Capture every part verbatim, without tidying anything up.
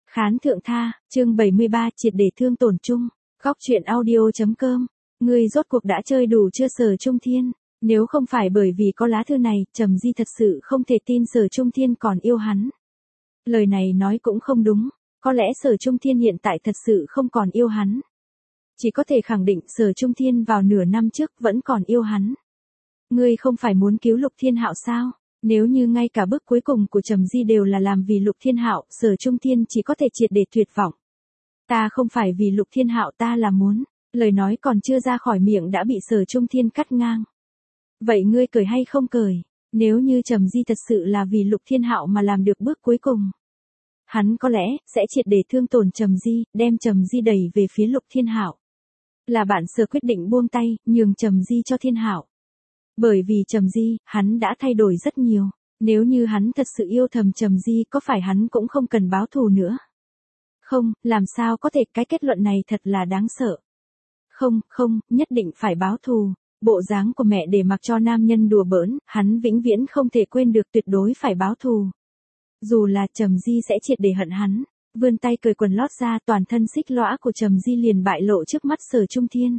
Khán thượng tha, chương bảy mươi ba triệt để thương tổn chung. Góc truyện audio.com. Ngươi rốt cuộc đã chơi đủ chưa Sở Trung Thiên? Nếu không phải bởi vì có lá thư này, Trầm Di thật sự không thể tin Sở Trung Thiên còn yêu hắn. Lời này nói cũng không đúng, có lẽ Sở Trung Thiên hiện tại thật sự không còn yêu hắn. Chỉ có thể khẳng định Sở Trung Thiên vào nửa năm trước vẫn còn yêu hắn. Ngươi không phải muốn cứu Lục Thiên Hạo sao? Nếu như ngay cả bước cuối cùng của Trầm Di đều là làm vì Lục Thiên Hạo, Sở Trung Thiên chỉ có thể triệt để tuyệt vọng. Ta không phải vì Lục Thiên Hạo, ta là muốn. Lời nói còn chưa ra khỏi miệng đã bị Sở Trung Thiên cắt ngang. Vậy ngươi cười hay không cười? Nếu như Trầm Di thật sự là vì Lục Thiên Hạo mà làm được bước cuối cùng, hắn có lẽ sẽ triệt để thương tổn Trầm Di, đem Trầm Di đẩy về phía Lục Thiên Hạo. Là bạn Sở quyết định buông tay, nhường Trầm Di cho Thiên Hạo. Bởi vì Trầm Di, hắn đã thay đổi rất nhiều. Nếu như hắn thật sự yêu thầm Trầm Di, có phải hắn cũng không cần báo thù nữa? Không, làm sao có thể, cái kết luận này thật là đáng sợ. Không, không, nhất định phải báo thù. Bộ dáng của mẹ để mặc cho nam nhân đùa bỡn, hắn vĩnh viễn không thể quên được, tuyệt đối phải báo thù. Dù là Trầm Di sẽ triệt để hận hắn. Vươn tay cởi quần lót ra, toàn thân xích lõa của Trầm Di liền bại lộ trước mắt Sở Trung Thiên.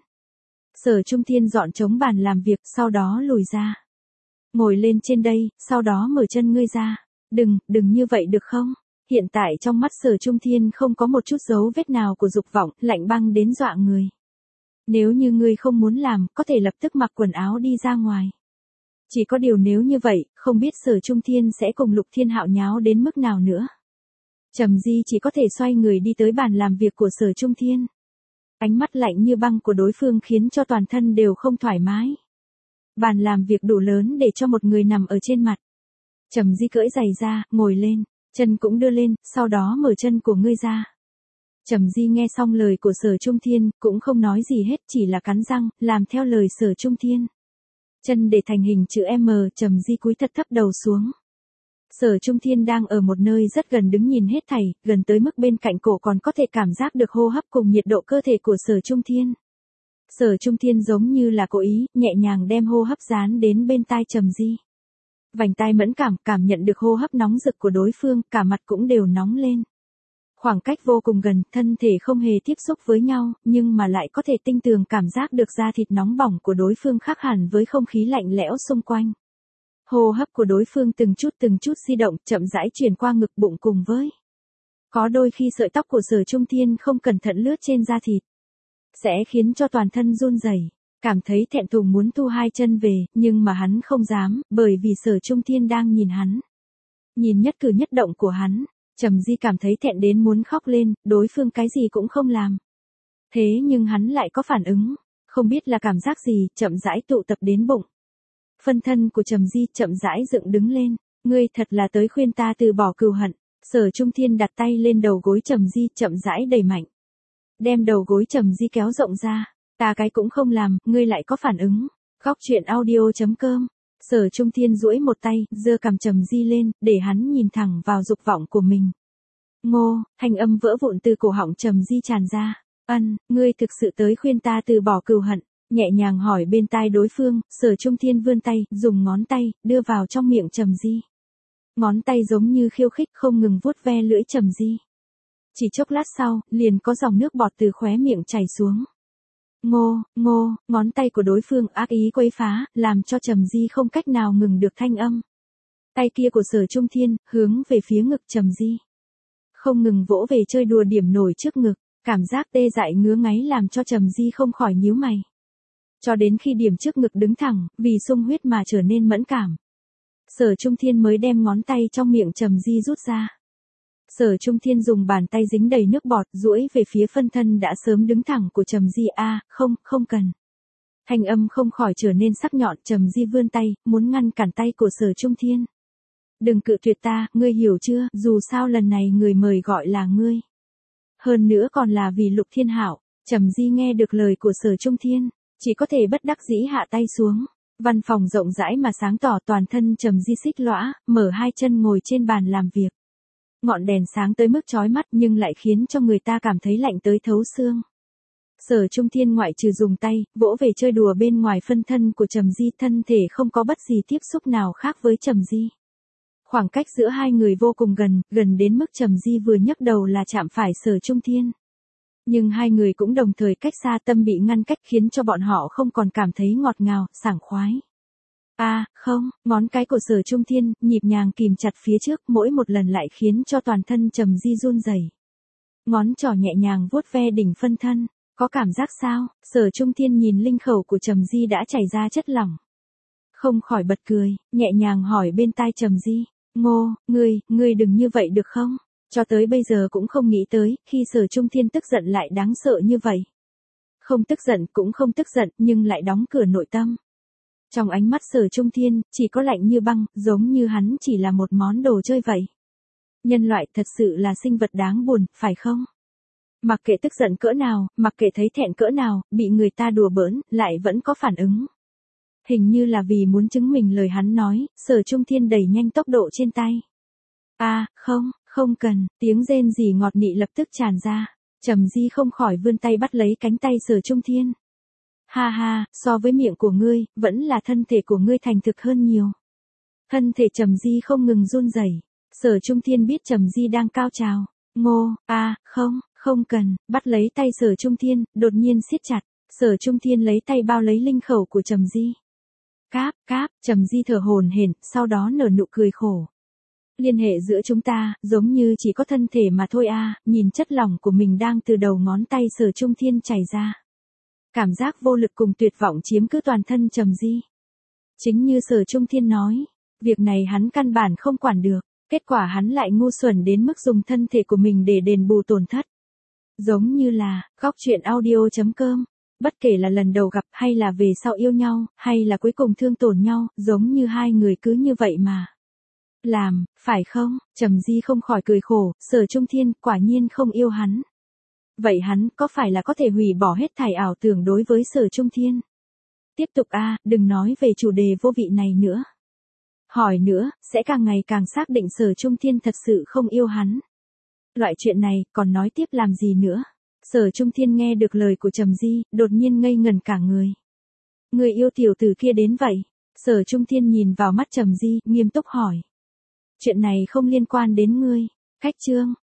Sở Trung Thiên dọn trống bàn làm việc, sau đó lùi ra. Ngồi lên trên đây, sau đó mở chân ngươi ra. Đừng, đừng như vậy được không? Hiện tại trong mắt Sở Trung Thiên không có một chút dấu vết nào của dục vọng, lạnh băng đến dọa người. Nếu như ngươi không muốn làm, có thể lập tức mặc quần áo đi ra ngoài. Chỉ có điều nếu như vậy, không biết Sở Trung Thiên sẽ cùng Lục Thiên Hạo nháo đến mức nào nữa. Trầm Di chỉ có thể xoay người đi tới bàn làm việc của Sở Trung Thiên. Ánh mắt lạnh như băng của đối phương khiến cho toàn thân đều không thoải mái. Bàn làm việc đủ lớn để cho một người nằm ở trên mặt. Trầm Di cởi giày ra, ngồi lên, chân cũng đưa lên, sau đó mở chân của ngươi ra. Trầm Di nghe xong lời của Sở Trung Thiên, cũng không nói gì hết, chỉ là cắn răng, làm theo lời Sở Trung Thiên. Chân để thành hình chữ M, Trầm Di cúi thật thấp đầu xuống. Sở Trung Thiên đang ở một nơi rất gần đứng nhìn hết thảy, gần tới mức bên cạnh cổ còn có thể cảm giác được hô hấp cùng nhiệt độ cơ thể của Sở Trung Thiên. Sở Trung Thiên giống như là cố ý, nhẹ nhàng đem hô hấp dán đến bên tai Trầm Di. Vành tai mẫn cảm, cảm nhận được hô hấp nóng rực của đối phương, cả mặt cũng đều nóng lên. Khoảng cách vô cùng gần, thân thể không hề tiếp xúc với nhau, nhưng mà lại có thể tinh tường cảm giác được da thịt nóng bỏng của đối phương khác hẳn với không khí lạnh lẽo xung quanh. Hô hấp của đối phương từng chút từng chút di động, chậm rãi truyền qua ngực bụng cùng với. Có đôi khi sợi tóc của Sở Trung Thiên không cẩn thận lướt trên da thịt, sẽ khiến cho toàn thân run rẩy, cảm thấy thẹn thùng muốn thu hai chân về, nhưng mà hắn không dám, bởi vì Sở Trung Thiên đang nhìn hắn. Nhìn nhất cử nhất động của hắn, Trầm Di cảm thấy thẹn đến muốn khóc lên, đối phương cái gì cũng không làm. Thế nhưng hắn lại có phản ứng, không biết là cảm giác gì, chậm rãi tụ tập đến bụng. Phân thân của Trầm Di chậm rãi dựng đứng lên, ngươi thật là tới khuyên ta từ bỏ cừu hận. Sở Trung Thiên đặt tay lên đầu gối Trầm Di, chậm rãi đẩy mạnh. Đem đầu gối Trầm Di kéo rộng ra, ta cái cũng không làm, ngươi lại có phản ứng. Góc truyện audio.com. Sở Trung Thiên duỗi một tay, giơ cằm Trầm Di lên, để hắn nhìn thẳng vào dục vọng của mình. Ngô, thanh âm vỡ vụn từ cổ họng Trầm Di tràn ra. Ân, ngươi thực sự tới khuyên ta từ bỏ cừu hận. Nhẹ nhàng hỏi bên tai đối phương, Sở Trung Thiên vươn tay, dùng ngón tay, đưa vào trong miệng Trầm Di. Ngón tay giống như khiêu khích không ngừng vuốt ve lưỡi Trầm Di. Chỉ chốc lát sau, liền có dòng nước bọt từ khóe miệng chảy xuống. Ngô, ngô, ngón tay của đối phương ác ý quấy phá, làm cho Trầm Di không cách nào ngừng được thanh âm. Tay kia của Sở Trung Thiên, hướng về phía ngực Trầm Di. Không ngừng vỗ về chơi đùa điểm nổi trước ngực, cảm giác tê dại ngứa ngáy làm cho Trầm Di không khỏi nhíu mày. Cho đến khi điểm trước ngực đứng thẳng, vì sung huyết mà trở nên mẫn cảm. Sở Trung Thiên mới đem ngón tay trong miệng Trầm Di rút ra. Sở Trung Thiên dùng bàn tay dính đầy nước bọt, duỗi về phía phân thân đã sớm đứng thẳng của Trầm Di. A, à, không, không cần. Thanh âm không khỏi trở nên sắc nhọn, Trầm Di vươn tay, muốn ngăn cản tay của Sở Trung Thiên. Đừng cự tuyệt ta, ngươi hiểu chưa, dù sao lần này người mời gọi là ngươi. Hơn nữa còn là vì Lục Thiên Hạo. Trầm Di nghe được lời của Sở Trung Thiên, chỉ có thể bất đắc dĩ hạ tay xuống. Văn phòng rộng rãi mà sáng tỏ, toàn thân Trầm Di xích lõa, mở hai chân ngồi trên bàn làm việc. Ngọn đèn sáng tới mức chói mắt nhưng lại khiến cho người ta cảm thấy lạnh tới thấu xương. Sở Trung Thiên ngoại trừ dùng tay, vỗ về chơi đùa bên ngoài phân thân của Trầm Di, thân thể không có bất gì tiếp xúc nào khác với Trầm Di. Khoảng cách giữa hai người vô cùng gần, gần đến mức Trầm Di vừa nhấc đầu là chạm phải Sở Trung Thiên. Nhưng hai người cũng đồng thời cách xa, tâm bị ngăn cách khiến cho bọn họ không còn cảm thấy ngọt ngào, sảng khoái. A, à, không, ngón cái của Sở Trung Thiên, nhịp nhàng kìm chặt phía trước, mỗi một lần lại khiến cho toàn thân Trầm Di run rẩy. Ngón trỏ nhẹ nhàng vuốt ve đỉnh phân thân, có cảm giác sao? Sở Trung Thiên nhìn linh khẩu của Trầm Di đã chảy ra chất lỏng. Không khỏi bật cười, nhẹ nhàng hỏi bên tai Trầm Di, Ngô, ngươi, ngươi đừng như vậy được không? Cho tới bây giờ cũng không nghĩ tới, khi Sở Trung Thiên tức giận lại đáng sợ như vậy. Không tức giận cũng không tức giận, nhưng lại đóng cửa nội tâm. Trong ánh mắt Sở Trung Thiên, chỉ có lạnh như băng, giống như hắn chỉ là một món đồ chơi vậy. Nhân loại thật sự là sinh vật đáng buồn, phải không? Mặc kệ tức giận cỡ nào, mặc kệ thấy thẹn cỡ nào, bị người ta đùa bỡn, lại vẫn có phản ứng. Hình như là vì muốn chứng minh lời hắn nói, Sở Trung Thiên đẩy nhanh tốc độ trên tay. A, à, không, không cần, tiếng rên rỉ ngọt nị lập tức tràn ra. Trầm Di không khỏi vươn tay bắt lấy cánh tay Sở Trung Thiên. Ha ha, so với miệng của ngươi, vẫn là thân thể của ngươi thành thực hơn nhiều. Thân thể Trầm Di không ngừng run rẩy. Sở Trung Thiên biết Trầm Di đang cao trào. Ngô, a, à, không, không cần, bắt lấy tay Sở Trung Thiên, đột nhiên siết chặt. Sở Trung Thiên lấy tay bao lấy linh khẩu của Trầm Di. Cáp, cáp, Trầm Di thở hổn hển, sau đó nở nụ cười khổ. Liên hệ giữa chúng ta, giống như chỉ có thân thể mà thôi a, à, nhìn chất lỏng của mình đang từ đầu ngón tay Sở Trung Thiên chảy ra. Cảm giác vô lực cùng tuyệt vọng chiếm cứ toàn thân Trầm Di. Chính như Sở Trung Thiên nói, việc này hắn căn bản không quản được, kết quả hắn lại ngu xuẩn đến mức dùng thân thể của mình để đền bù tổn thất. Giống như là, góc truyện audio chấm com. Bất kể là lần đầu gặp hay là về sau yêu nhau, hay là cuối cùng thương tổn nhau, giống như hai người cứ như vậy mà. Làm, phải không? Trầm Di không khỏi cười khổ, Sở Trung Thiên quả nhiên không yêu hắn. Vậy hắn có phải là có thể hủy bỏ hết thảy ảo tưởng đối với Sở Trung Thiên? Tiếp tục a, à, đừng nói về chủ đề vô vị này nữa. Hỏi nữa, sẽ càng ngày càng xác định Sở Trung Thiên thật sự không yêu hắn. Loại chuyện này, còn nói tiếp làm gì nữa? Sở Trung Thiên nghe được lời của Trầm Di, đột nhiên ngây ngẩn cả người. Người yêu tiểu tử kia đến vậy? Sở Trung Thiên nhìn vào mắt Trầm Di, nghiêm túc hỏi. Chuyện này không liên quan đến ngươi. Cách chương,